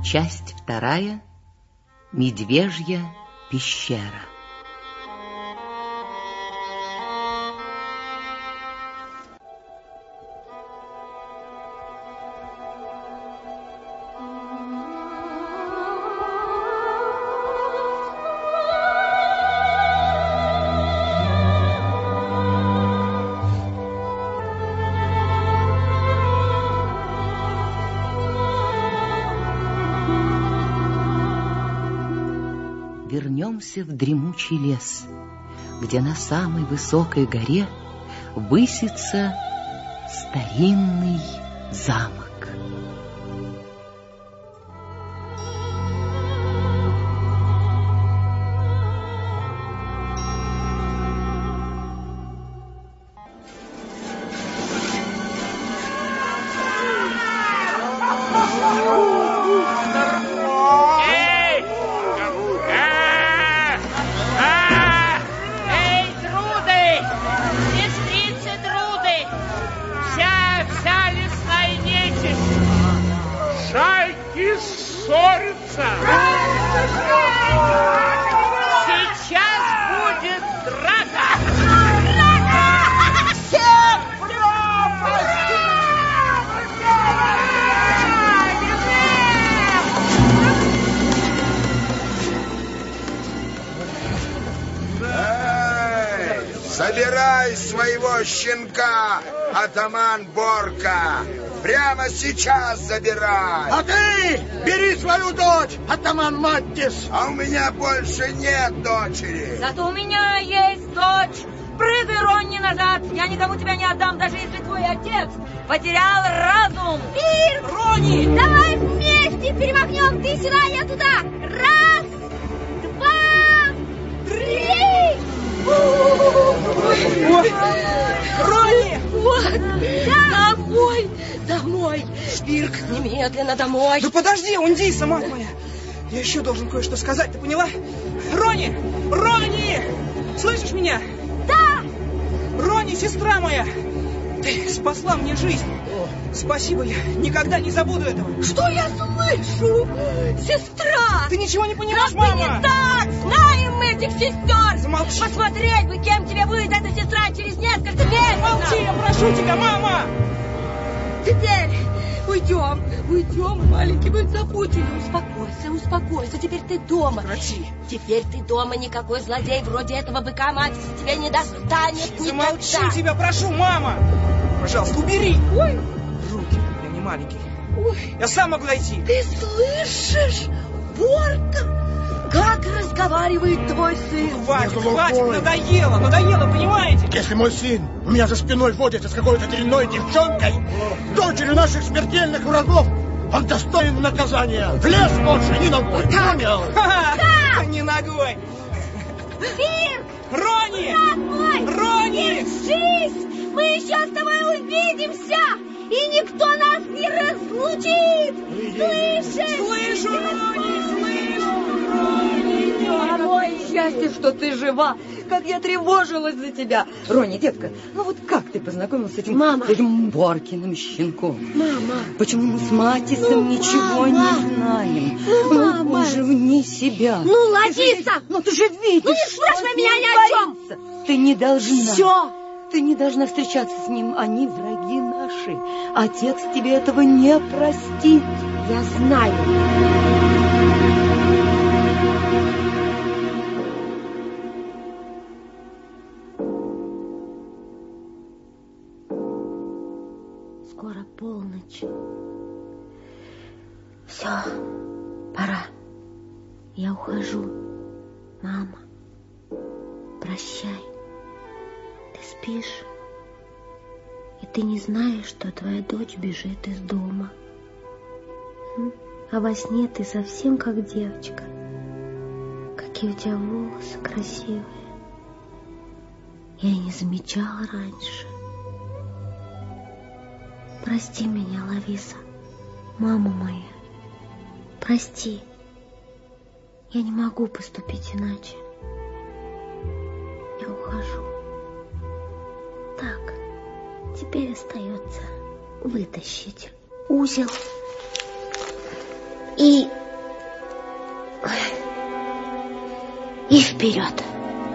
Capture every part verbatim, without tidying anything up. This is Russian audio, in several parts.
Часть вторая. Медвежья пещера. Вернемся в дремучий лес, где на самой высокой горе высится старинный замок. Забирай своего щенка, атаман Борка! Прямо сейчас забирай! А ты бери свою дочь, атаман Маттис! А у меня больше нет дочери! Зато у меня есть дочь! Прыгай, Ронни, назад! Я никому тебя не отдам, даже если твой отец потерял разум! Пир! Ронни! Давай вместе перемахнем! Ты сюда, я туда! Раз, два, три! Ронни! Вот! Да. Домой! Домой! Спирк, немедленно домой! Да подожди, Ундиса, мать моя! Я еще должен кое-что сказать, ты поняла? Ронни! Ронни! Слышишь меня? Да! Ронни, сестра моя! Ты спасла мне жизнь! Спасибо, я никогда не забуду этого! Что я слышу? Сестра! Ты ничего не понимаешь, как мама! Не так! Знаем мы этих сестер! Замолчи! Посмотреть бы, кем тебе будет эта сестра через несколько месяцев! Молчи, я прошу тебя, мама! Теперь уйдем, уйдем, маленький, мы запутали. Успокойся, успокойся, теперь ты дома. Прекрати. Теперь ты дома, никакой злодей вроде этого быка Маттиса тебя не достанет никогда. Замолчи, тебя прошу, мама! Пожалуйста, убери! Ой! Руки, я не маленький. Ой! Я сам могу дойти. Ты слышишь, Борка? Как разговаривает твой сын? Хватит, хватит, надоело, надоело, понимаете? Если мой сын у меня за спиной водится с какой-то дрянной девчонкой, дочерью наших смертельных врагов, он достоин наказания. В лес больше ни ногой. Понял? Да! Не ногой. Пирк! Ронни! Брат мой! Ронни! Держись! Мы еще с тобой увидимся! И никто нас не разлучит! Слышишь? Слышу, Ронни, слышу! Ронни, Мое счастье, что ты жива! Как я тревожилась за тебя! Ронни, детка, ну вот как ты познакомилась с этим, Мама. с этим Боркиным щенком? Мама! Почему мы с Маттисом Ну, ничего мама. не знаем? Ну, мама. Он же вне себя. Ну, Ты Лариса! же- Ну, ты же видишь, Ну, не спрашивай что меня он ни о чем. творится. Ты не должна. Все! Ты не должна встречаться с ним. Они враги наши. Отец тебе этого не простит. Я знаю. Скоро полночь. Все, пора. Я ухожу. Мама, прощай. Ты спишь, и ты не знаешь, что твоя дочь бежит из дома. А во сне ты совсем как девочка. Какие у тебя волосы красивые. Я и не замечала раньше. Прости меня, Лариса, мама моя. Прости. Я не могу поступить иначе. Я ухожу. Так, теперь остается вытащить узел. И... И вперед.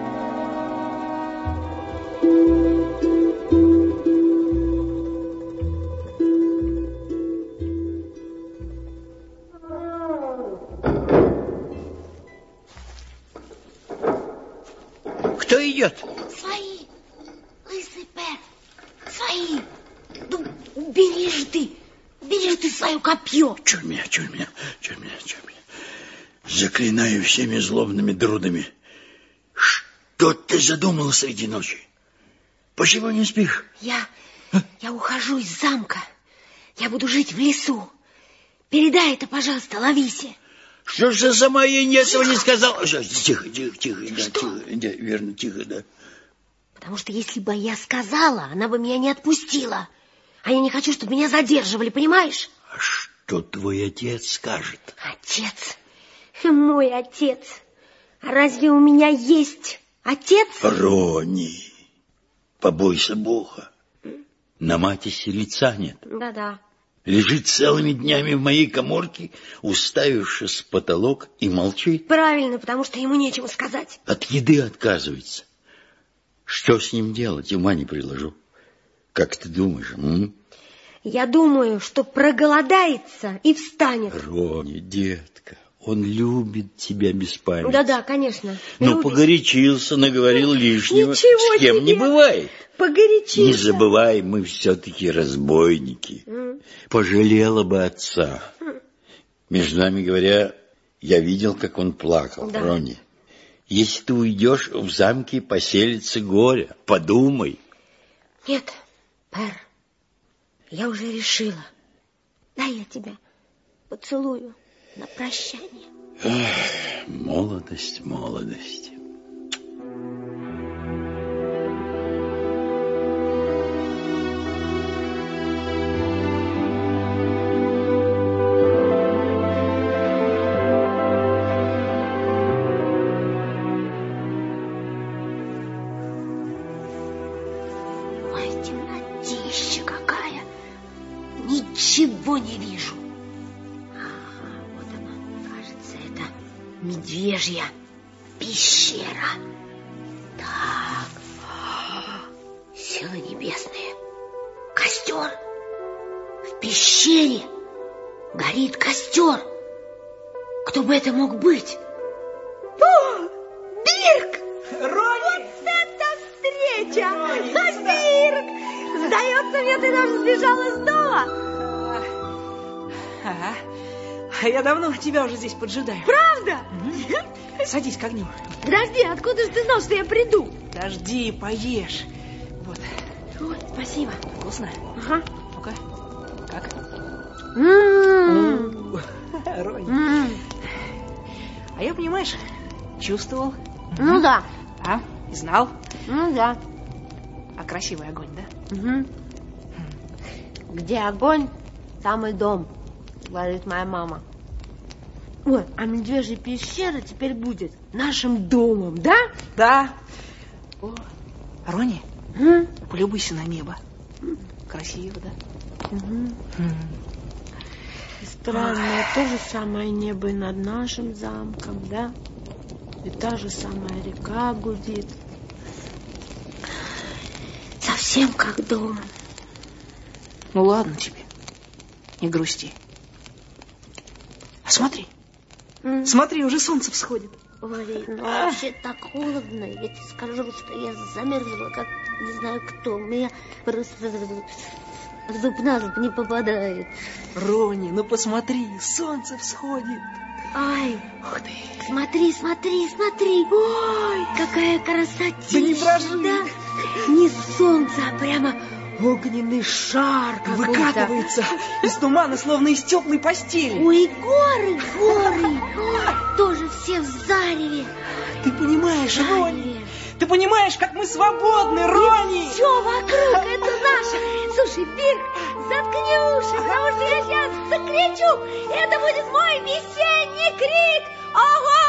Кто идет? Свои, лысый Пер, свои. Ну, убери же ты, убери же ты свое копье. Чур меня, чур меня, чур меня, чур меня. Заклинаю всеми злобными друдами. Что ты задумала среди ночи? Почему не спишь? Я, а? я ухожу из замка. Я буду жить в лесу. Передай это, пожалуйста, Лависе. Что же сама ей ни этого не сказала? Тихо, тихо, тихо, да, тихо, да, верно, тихо, да. Потому что если бы я сказала, она бы меня не отпустила. А я не хочу, чтобы меня задерживали, понимаешь? А что твой отец скажет? Отец? Мой отец. А разве у меня есть отец? Рони, побойся Бога. На Матисе лица нет. Да-да. Лежит целыми днями в моей каморке, уставившись в потолок, и молчит. Правильно, потому что ему нечего сказать. От еды отказывается. Что с ним делать, ума не приложу. Как ты думаешь? М? Я думаю, что проголодается и встанет. Рони, детка, он любит тебя без памяти. Да-да, конечно. Но любит. Погорячился, наговорил лишнего. Ничего С кем себе. не бывает. Погорячился. Не забывай, мы все-таки разбойники. Mm. Пожалела бы отца. Mm. Между нами говоря, я видел, как он плакал, да. Рони. Если ты уйдешь, в замке поселится горе. Подумай. Нет, Пер, я уже решила. Дай я тебя поцелую на прощание. Ах, молодость, молодость. Ничего не вижу. Ага, вот она, кажется, это медвежья пещера. Так, силы небесные. Костер. В пещере горит костер. Кто бы это мог быть? О, Бирк! Рони! Вот это встреча! Бирк! Сдается мне, ты даже сбежал из дома. Ага. А я давно тебя уже здесь поджидаю. Правда? Угу. Садись к огню. Подожди, откуда же ты знал, что я приду? Подожди, поешь. Вот. Ой, спасибо. Вкусно? Ага. Ну-ка. Как? М-м-м. Рони. М-м. А я, понимаешь, чувствовал. Ну да. А? И знал. Ну да. А красивый огонь, да? Угу. Где огонь, там и дом, говорит моя мама. Ой, а медвежья пещера теперь будет нашим домом, да? Да. О, Рони, М? полюбуйся на небо. Красиво, да? Угу. И странное то же самое небо и над нашим замком, да? И та же самая река гудит. Совсем как дома. Ну ладно тебе, не грусти. А смотри, М? смотри, уже солнце всходит. Ой, ну вообще так холодно. Я тебе скажу, что я замерзла, как не знаю кто. У меня просто зуб на зуб не попадает. Рони, ну посмотри, солнце всходит. Ай, Ух ты. смотри, смотри, смотри. Ой, какая красота. Да не дрожи. Да? Не солнце, а прямо огненный шар какой-то. Выкатывается из тумана, словно из теплой постели. Ой, горы, горы. Ой, тоже все в зареве. Ты понимаешь, Зареве. Рони? Ты понимаешь, как мы свободны, Рони? Все вокруг, это наше. Слушай, Бирк, заткни уши, потому что я сейчас закричу. Это будет мой весенний крик. Ого!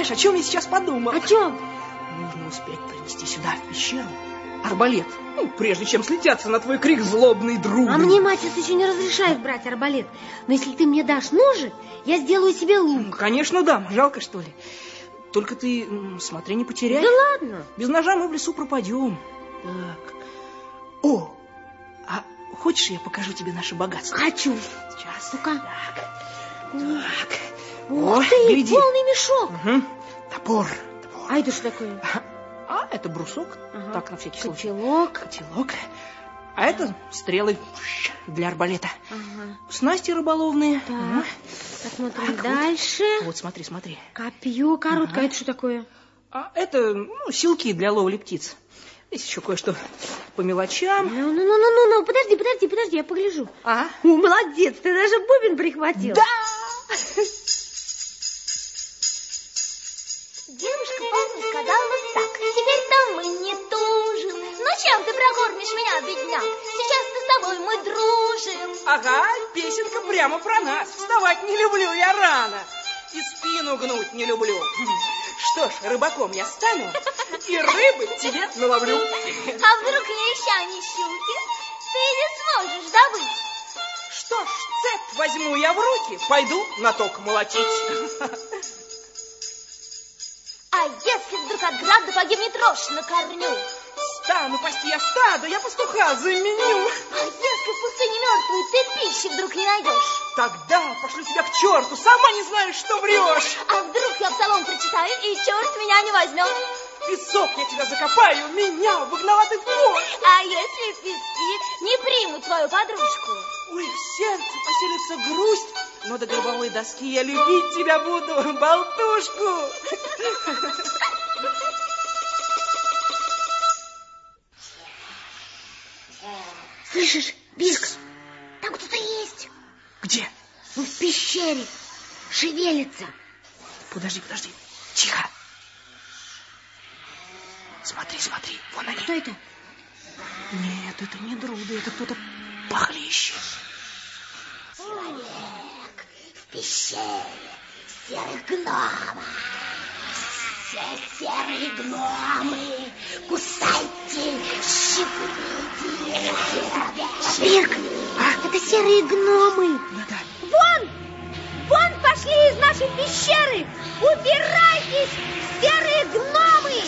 Знаешь, о чем я сейчас подумал? О чем? Нужно успеть принести сюда, в пещеру, арбалет, ну, прежде чем слетятся на твой крик злобный друг. А мне мать еще не разрешает брать арбалет. Но если ты мне дашь ножи, я сделаю себе лук. Конечно, дам. Жалко, что ли. Только ты, смотри, не потеряй. Да ладно. Без ножа мы в лесу пропадем. Так. О, а хочешь, я покажу тебе наше богатство? Хочу. Сейчас. Ну-ка. Так. Так. Ух О, ты, гляди. полный мешок. Угу. Топор. Топор. А это что такое? А это брусок. Ага. Так, на всякий случай. Котелок. Котелок. А это стрелы для арбалета. Ага. Снасти рыболовные. Так, Ага. посмотрим Так, дальше. Вот. вот, смотри, смотри. Копье короткое. Ага. Это что такое? А это, ну, силки для ловли птиц. Здесь еще кое-что по мелочам. Ну, ну, ну, ну, ну, подожди, подожди, подожди, я погляжу. А? О, молодец, ты даже бубен прихватил. Да! Девушка, помню, сказала вот так: теперь-то мы не тужим. Ну чем ты прокормишь меня, бедняк? Сейчас-то с тобой мы дружим. Ага, песенка прямо про нас. Вставать не люблю я рано. И спину гнуть не люблю. Что ж, рыбаком я стану и рыбы тебе наловлю. А вдруг леща не щуки ты не сможешь добыть? Что ж, цепь возьму я в руки, пойду на ток молотить. А если вдруг от града погибнет рожь на корню? Стану пасти я стадо, я пастуха заменю. А если в пустыне мертвой ты пищи вдруг не найдешь? Тогда пошлю тебя к черту, сама не знаешь, что врешь. А вдруг я псалом прочитаю, и черт меня не возьмет? В песок я тебя закопаю, меня выгнала ты в мощь. А если в пески не примут твою подружку? Ой, в сердце поселится грусть, но до гробовой доски я любить тебя буду, болтушку. Слышишь, Биркс, там кто-то есть. Где? Ну, в пещере. Шевелится. Подожди, подожди. Тихо. Смотри, смотри, вон они. Кто это? Нет, это не друды, это кто-то похлеще. Человек в пещере серых гномов. Все серые гномы, кусайте, щипните. Бирк, а? Это серые гномы. Да-да. Вон! Вон пошли из нашей пещеры! Убирайтесь, серые гномы!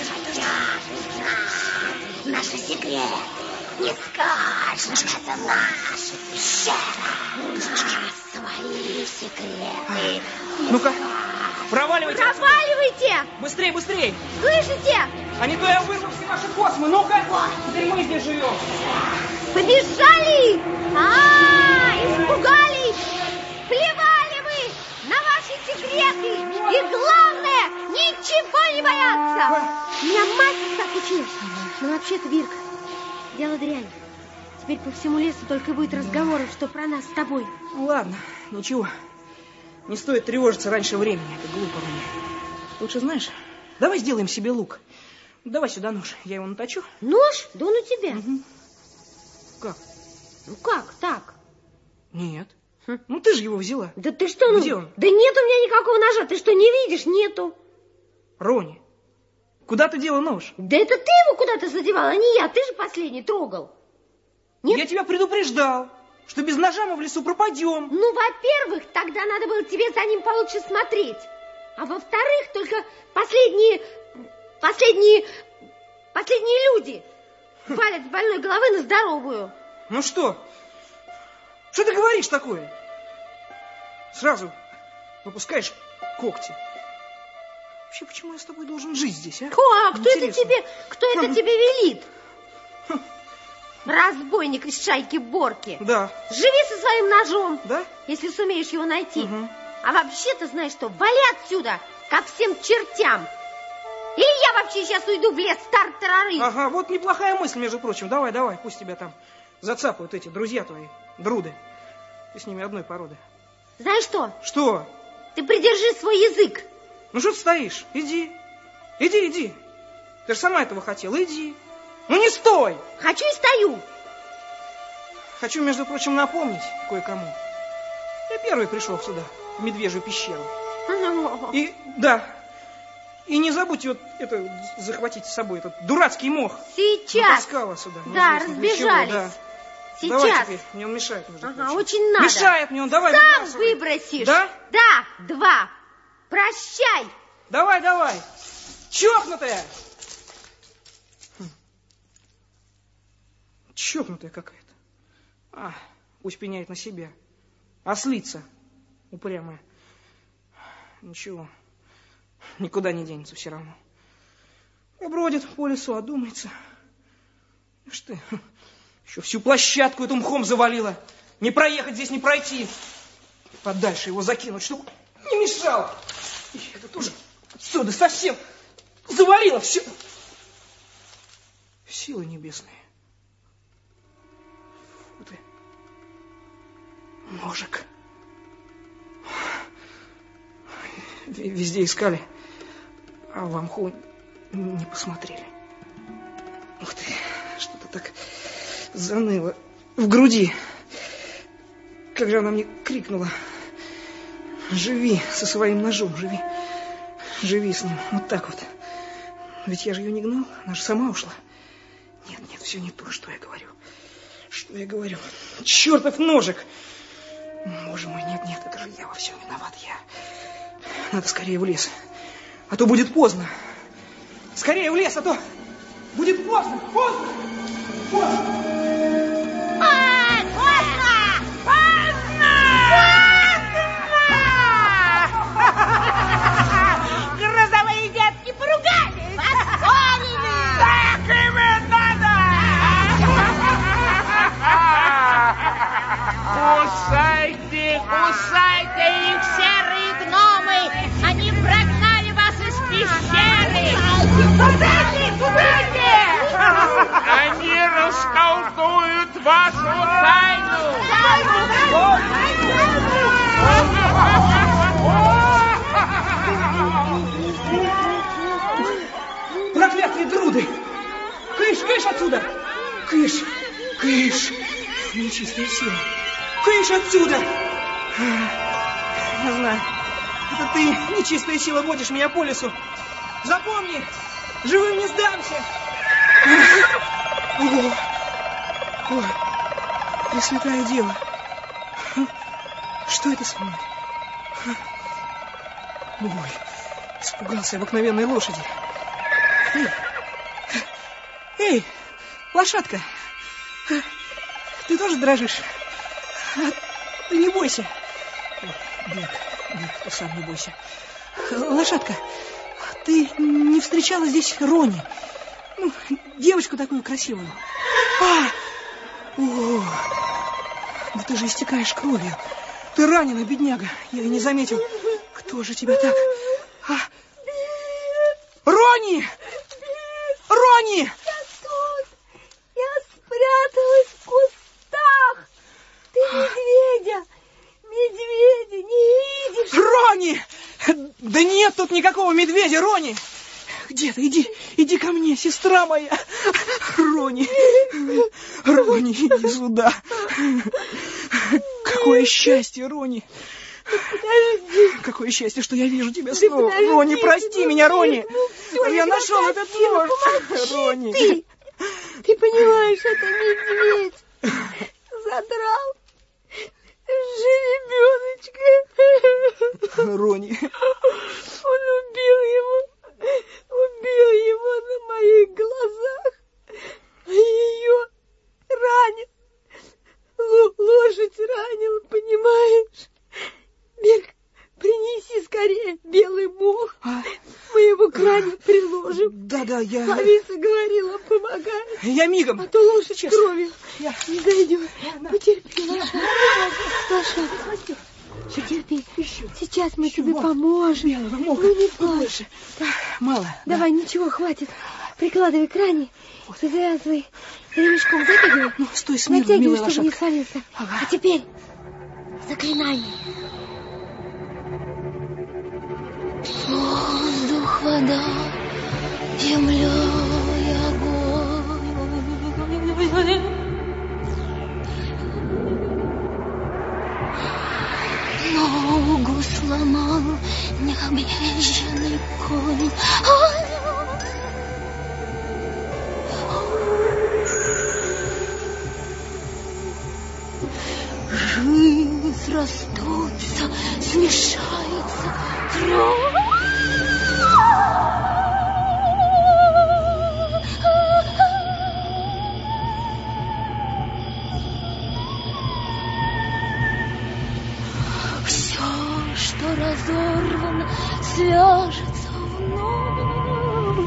Наши секреты не скажем, это наша пещера. Свои секреты. Ну-ка, проваливайте. Проваливайте! Быстрей, быстрей. Слышите? А не то я вырву все ваши космы. Ну-ка, теперь мы здесь живем. Побежали! А, испугались! Плевали вы на ваши секреты! И главное, ничего не бояться! Меня мать так учила. Но вообще-то, Бирк, дело дрянь. Теперь по всему лесу только будет разговоров, что про нас с тобой. Ну ладно, ничего. Не стоит тревожиться раньше времени. Это глупо мне. Лучше, знаешь, давай сделаем себе лук. Давай сюда нож, я его наточу. Нож? Да он у тебя. Угу. Как? Ну как так? Нет. Хм. Ну ты же его взяла. Да ты что? Ну... Где он? Да нет у меня никакого ножа. Ты что, не видишь? Нету. Рони, куда ты дела нож? Да это ты его куда-то задевал, а не я. Ты же последний трогал. Нет? Я тебя предупреждал, что без ножа мы в лесу пропадем. Ну, во-первых, тогда надо было тебе за ним получше смотреть. А во-вторых, только последние, последние, последние люди валят с больной головы на здоровую. Ну что? Что ты говоришь такое? Сразу выпускаешь когти. Вообще, почему я с тобой должен жить здесь, а? О, а кто это Интересно. тебе, кто это тебе велит? Разбойник из шайки Борки. Да. Живи со своим ножом, Да? если сумеешь его найти. Угу. А вообще-то, знаешь что, вали отсюда, ко всем чертям. Или я вообще сейчас уйду в лес, стар-тарары. Ага, вот неплохая мысль, между прочим. Давай, давай, пусть тебя там зацапают эти друзья твои, друды. Ты с ними одной породы. Знаешь что, Что? ты придержи свой язык. Ну что ты стоишь? Иди. Иди, иди. Ты же сама этого хотела, иди. Ну не стой! Хочу и стою. Хочу, между прочим, напомнить кое-кому. Я первый пришел сюда, в Медвежью пещеру. И, да, И не забудьте вот это захватить с собой, этот дурацкий мох. Сейчас. Натаскала сюда. Да, разбежались. Да. Сейчас. Давай теперь, мне он мешает. Ага, очень надо. Мешает мне он, давай. Сам выбросишь. Да? Да, два. Прощай. Давай, давай. Чокнутая. Хм. Чокнутая какая-то. А, пусть пеняет на себя. Ослица упрямая. Ничего. Никуда не денется все равно. Побродит по лесу, одумается. Ишь ты, еще всю площадку эту мхом завалила. Не проехать здесь, не пройти. Подальше его закинуть, чтобы не мешал. И это тоже отсюда совсем завалило все. Силы небесные. Фу ты. Ножик. Везде искали, а в мху не посмотрели. Ух ты, что-то так заныло в груди. Как же она мне крикнула: живи со своим ножом, живи, живи с ним, вот так вот. Ведь я же ее не гнал, она же сама ушла. Нет, нет, все не то, что я говорю. Что я говорю? Чертов ножик! Боже мой, нет, нет, это же я во всем виноват, я... Надо скорее в лес, а то будет поздно. Скорее в лес, а то будет поздно, поздно, поздно. Поздно! Поздно! Поздно! Грозовые детки поругались! Поспорили! Так им и надо! Кусайте, кусайте их, серые гномы! Они прогнали вас из пещеры! Кусайте, кусайте! Они расколдуют вашу тайну! Проклятые друды! Кыш, кыш отсюда! Кыш, кыш! Нечистая сила! Кыш отсюда! Я знаю, это ты, нечистая сила, водишь меня по лесу. Запомни, живым не сдамся! Ого! Ой, Пресвятая Дева! Что это со мной? Ой, испугался обыкновенной лошади. Эй, эй, лошадка, ты тоже дрожишь? А, ты не бойся. Бег, бег, ты сам не бойся. Лошадка, ты не встречала здесь Рони? Ну, девочку такую красивую. А! О! Да ты же истекаешь кровью. Ты ранена, бедняга. Я и не заметил. Кто же тебя так... А? Рони! Рони! Я тут. Я спряталась в кустах. Ты медведя. Медведя не видишь? Рони! Да нет тут никакого медведя, Рони! Где ты? Иди, иди ко мне, сестра моя. Рони, Рони, иди сюда. Какое счастье, Рони. Подожди. Какое счастье, что я вижу тебя снова. Подожди, Рони, прости меня, Рони. Ну, все, я нашел этот нож. Рони. Ты, ты понимаешь, это медведь задрал жеребеночка. Рони. Он убил его. Убил его на моих глазах, а ее ранил. Л- лошадь ранил, понимаешь? Бег, принеси скорее белый мох. А? Мы его к ране приложим. Да-да, я... Алиса говорила, помогай. Я мигом. А то лошадь Честно. кровью Я... не дойдет. Потерпи, лошадь. Лошадь. Потерпи. Сейчас мы тебе поможем. Ну, не плачь. Мало. Давай, да. Ничего, хватит. Прикладывай к ране. Вот. И завязывай ремешком. Затягивай. Ну, стой смирно, натягивай, милая чтобы лошадка. не свалился. Ага. А теперь заклинание. Воздух, вода, земля и огонь. Ногу сломал, не Объезженный конь. Жилы срастутся, смешается кровь. Разорвано, свяжется вновь.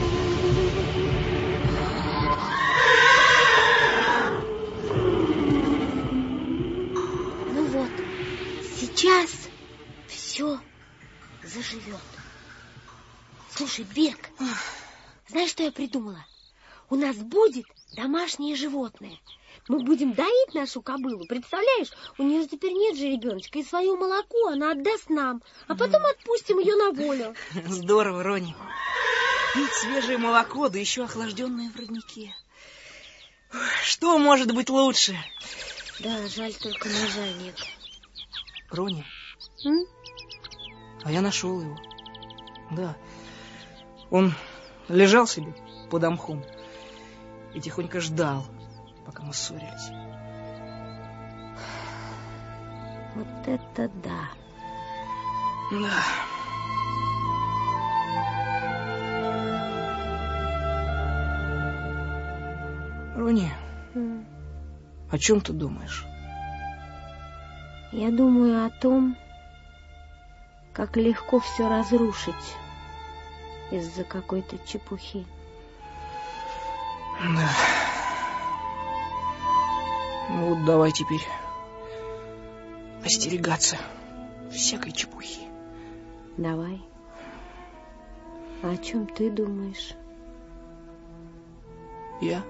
Ну вот, сейчас все заживет. Слушай, Берг, знаешь, что я придумала? У нас будет домашнее животное. Мы будем доить нашу кобылу, представляешь? У нее теперь нет же ребеночка, и свое молоко она отдаст нам, а потом отпустим ее на волю. Здорово, Рони. Пить свежее молоко, да еще охлажденное в роднике. Что может быть лучше? Да, жаль, только ножа нет. Рони, М? а я нашел его. Да, он лежал себе под мхом и тихонько ждал, пока мы ссорились. Вот это да. Да. Рони, М. о чем ты думаешь? Я думаю о том, как легко все разрушить из-за какой-то чепухи. Да. Ну вот давай теперь остерегаться всякой чепухи. Давай. А о чем ты думаешь? Я?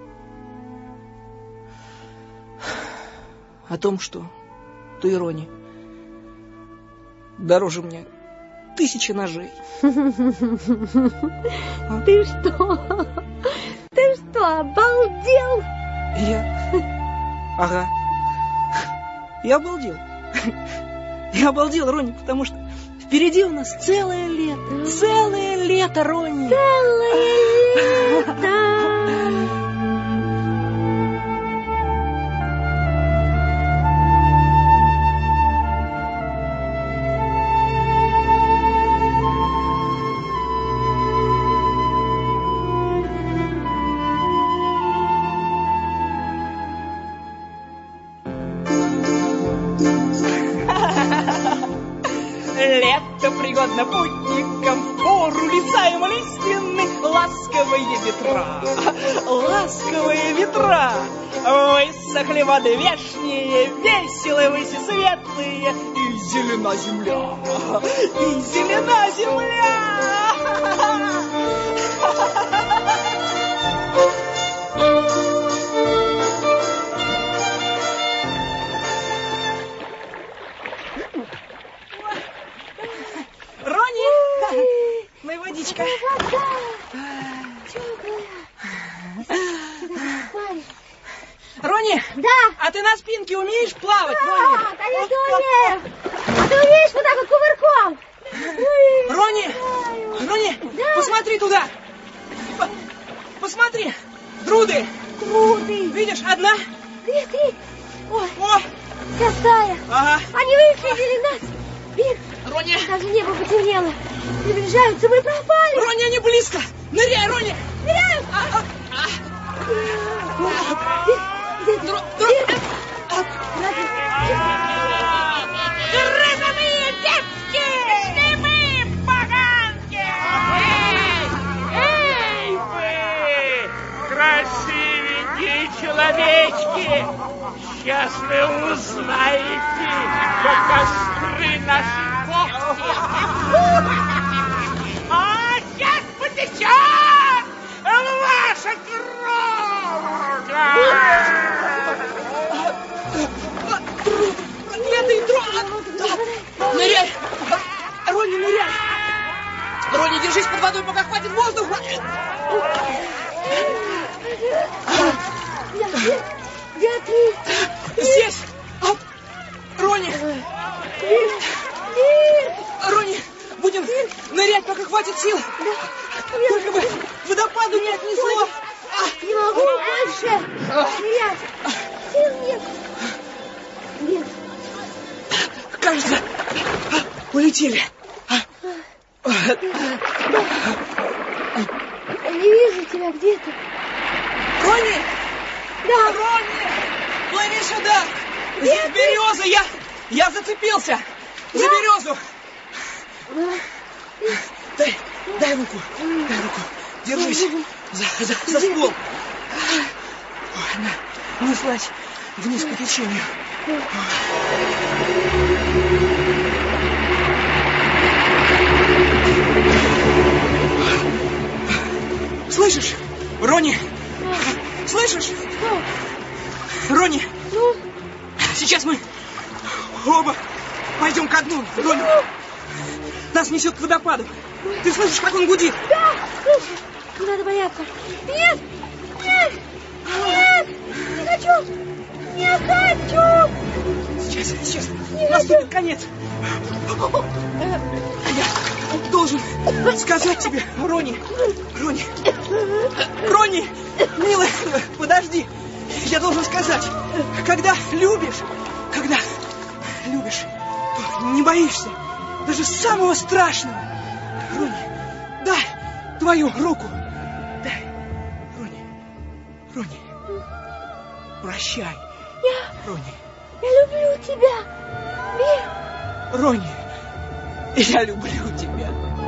О том, что ты, Рони, дороже мне тысячи ножей. Ты что? Ты что, обалдел? Я? Ага. Я обалдел. Я обалдел, Рони, потому что впереди у нас целое лето. Целое лето, Рони. Целое лето. Лето пригодно путникам, в пору леса ему лиственны, ласковые ветра, ласковые ветра. Высохли воды вешние, веселые выси светлые, и зелена земля, и зелена земля. Водичка. Рони! Да! А ты на спинке умеешь плавать, Да, Рони? конечно, умею. А ты умеешь вот так вот кувырком? Ой. Рони! Рони! Да. Посмотри туда! По- Посмотри! Труды! Труды! Видишь, одна? Две, три! Ой, О! какая! Ага! Они выследили нас! Биг! Рони! Даже небо потемнело! Приближаются, мы пропали! Рони, они близко! Ныряй, Рони! Ныряем! А, а, а. Дру- дру- Грызаные детки! Пришли мы, поганки! Эй! Эй вы, красивенькие человечки! Сейчас вы узнаете, как остры наши когти! А сейчас потечет ваша кровь! Проклятый дрон! Ныряй! Рони, ныряй! Рони, держись под водой, пока хватит воздуха! Где ты? Здесь! Рони! Мир! Мир! Рони! Будем нырять, пока хватит сил. Да. Только бы водопаду не отнесло. Не могу больше нырять. Сил нет. Нет. Кажется, улетели. Не вижу тебя где-то. Ронни! Да. Ронни! Плыви сюда! Где Здесь береза! Я, я зацепился! Да? За березу! Дай, дай руку! Дай руку! Держись! За, за, за ствол! Она неслась вниз по течению. Слышишь, Ронни? Слышишь? Что? Ронни, Ну? сейчас мы оба пойдем ко дну, Ронни. Нас несет к водопаду. Ты слышишь, как он гудит? Да, слышу. Не надо бояться. Нет, нет, нет, не хочу, не хочу. Сейчас, сейчас, Не наступит хочу. конец. Я должен сказать тебе, Ронни, Ронни, Ронни, милый, подожди. Я должен сказать, когда любишь, когда любишь, то не боишься даже самого страшного. Ронни, дай твою руку. Дай, Ронни, Ронни, прощай, Я, Ронни. я люблю тебя, Бир. Ронни, я люблю тебя.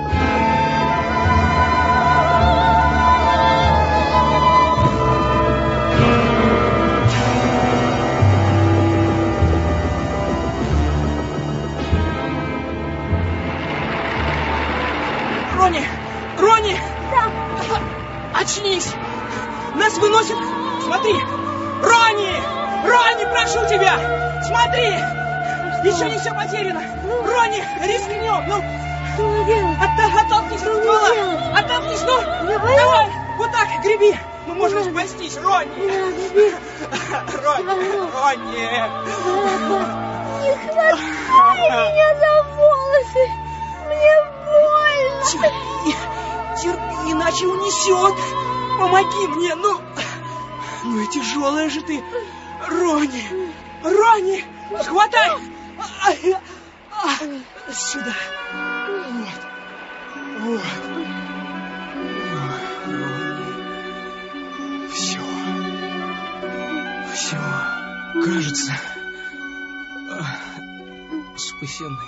Ронни! Ронни! Да. Очнись! Нас выносит! Смотри! Ронни! Ронни, прошу тебя! Смотри! Еще не все потеряно! Ронни, рискнем! Ну, Что делать? отта- оттолкнись от ствола! Оттолкнись, ну! Я боюсь. Давай! Вот так, греби! Мы можем надо. спастись, Ронни! Не надо, Бир. Ронни! Ладно. Ронни! Папа, не хватай меня за волосы. Мне больно. Терпи, терпи, иначе унесет. Помоги мне, ну. Ну и тяжелая же ты. Ронни, Ронни, хватай. А, а, а, сюда. Вот. Вот. Все. Все. Кажется, спасенный.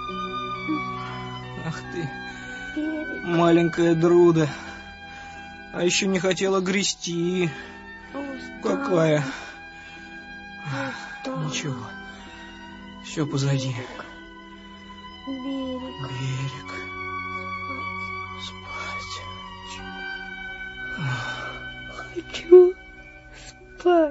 Ах ты, Берег. маленькая Друда. А еще не хотела грести. Устал. Какая? Устал. Ничего. Все позади. Берег. Берег. Спать. Хочу спать.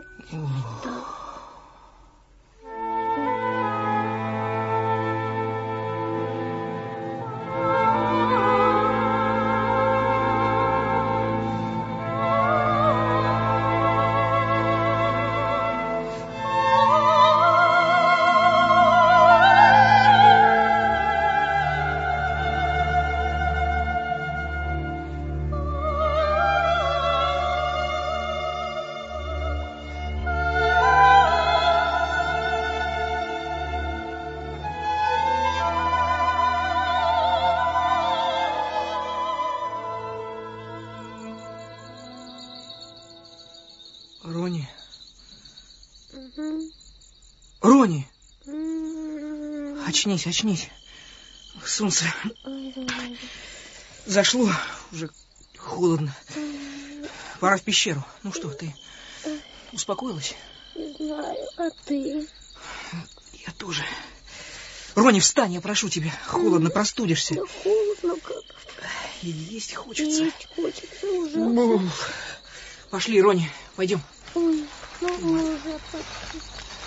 Ронни. Угу. Ронни, М-м-м. очнись, очнись. Солнце Ой, ой, ой. зашло, уже холодно. Пора в пещеру. Ну что, ты успокоилась? Не знаю, а ты? Я тоже. Ронни, встань, я прошу тебя. Холодно, простудишься. Да холодно как. И есть хочется. Есть хочется ужасно. Ну, пошли, Ронни, пойдем. Ой, ну уже почти.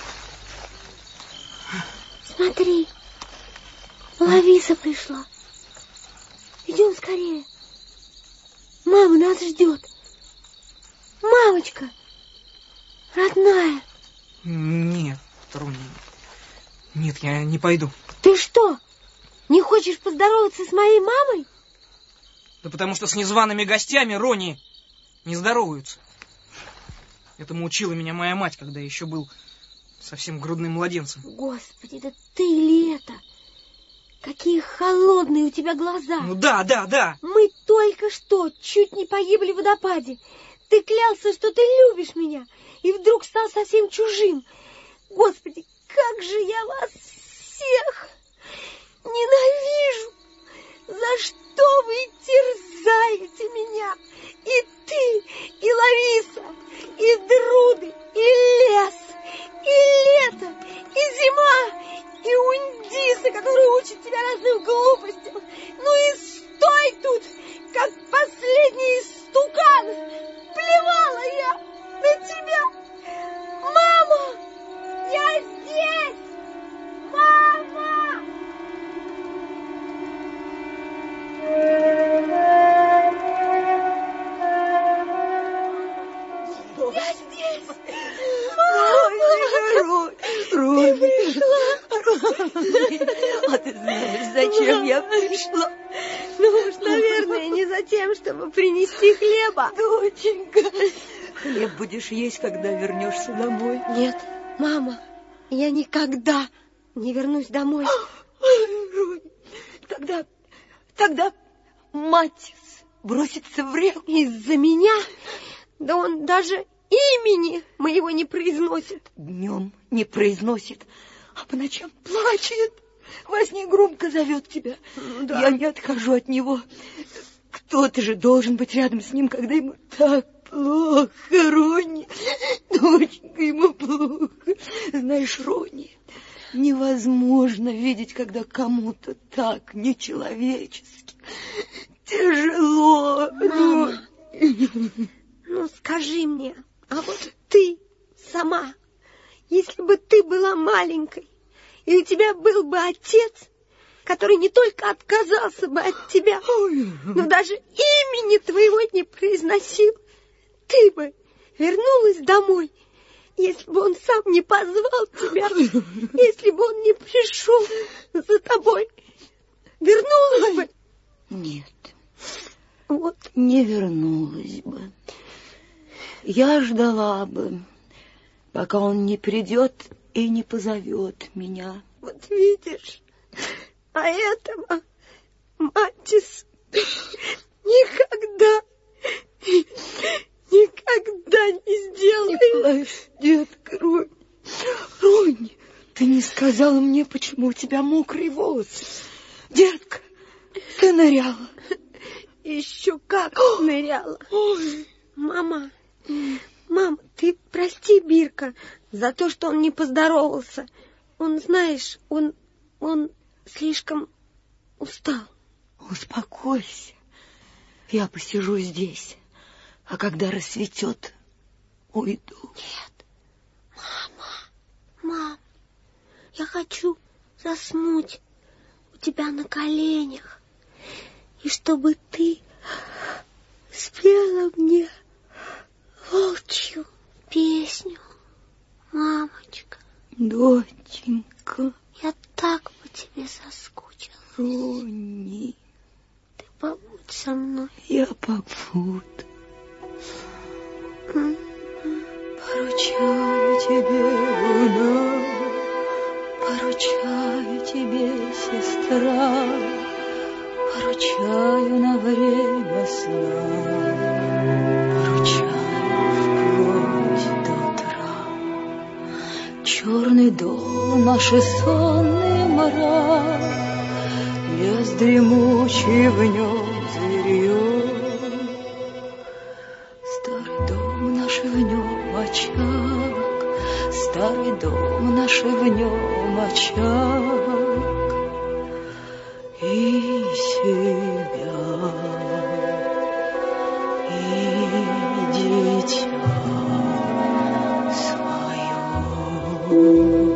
Смотри, Ловиса пришла. Идем скорее. Мама нас ждет. Мамочка, родная. Нет, Ронни. Нет, я не пойду. Ты что? Не хочешь поздороваться с моей мамой? Да потому что с незваными гостями, Ронни, не здороваются. Этому учила меня моя мать, когда я еще был совсем грудным младенцем. Господи, да ты ли это? Какие холодные у тебя глаза. Ну да, да, да. Мы только что чуть не погибли в водопаде. Ты клялся, что ты любишь меня, и вдруг стал совсем чужим. Господи, как же я вас всех ненавижу! За что вы терзаете меня? И ты, и Лариса, и Друды, и лес, и лето, и зима, и Ундиса, который учит тебя разным глупостям. Ну и стой тут, как последний истукан. Плевала я на тебя. Мама, я здесь. Мама! Я здесь. Мама! Рони, Рони, а ты знаешь, зачем я пришла? Ну уж, наверное, не за тем, чтобы принести хлеба. Доченька, хлеб будешь есть, когда вернешься домой? Нет, мама, я никогда не вернусь домой. Рони, тогда, тогда мать бросится в реку. Из-за меня? Да он даже имени моего не произносит. Днем не произносит, а по ночам плачет. Во сне громко зовет тебя. Ну, да. Я не отхожу от него. Кто-то же должен быть рядом с ним, когда ему так плохо, Рони. Доченька, ему плохо. Знаешь, Рони, невозможно видеть, когда кому-то так нечеловечески тяжело. Мама, ну скажи мне, а вот ты сама, если бы ты была маленькой, и у тебя был бы отец, который не только отказался бы от тебя, но даже имени твоего не произносил, ты бы вернулась домой, если бы он сам не позвал тебя, если бы он не пришел за тобой, вернулась бы? Нет, вот не вернулась бы. Я ждала бы, пока он не придет и не позовет меня. Вот видишь, а этого Маттис никогда, никогда не сделает. Не плачь, детка, Рони. Рони, ты не сказала мне, почему у тебя мокрые волосы. Детка, ты ныряла. Еще как ныряла. Мама, мама, ты прости Бирка за то, что он не поздоровался. Он, знаешь, он, он слишком устал. Успокойся. Я посижу здесь, а когда рассветет, уйду. Нет, мама, мам, я хочу заснуть у тебя на коленях, и чтобы ты спела мне волчью песню, мамочка. Доченька. Я так по тебе соскучилась. Рони. Ты побудь со мной. Я побуду. Mm-hmm. Поручаю тебе, луна, поручаю тебе, сестра, поручаю на время сна, поручаю вплоть до утра. Черный дом, наши сонные мрак, лес дремучий, в нем зверье. Старый дом наш, в нем очаг, старый дом наш, в нем очаг. И себя, и дитя свое.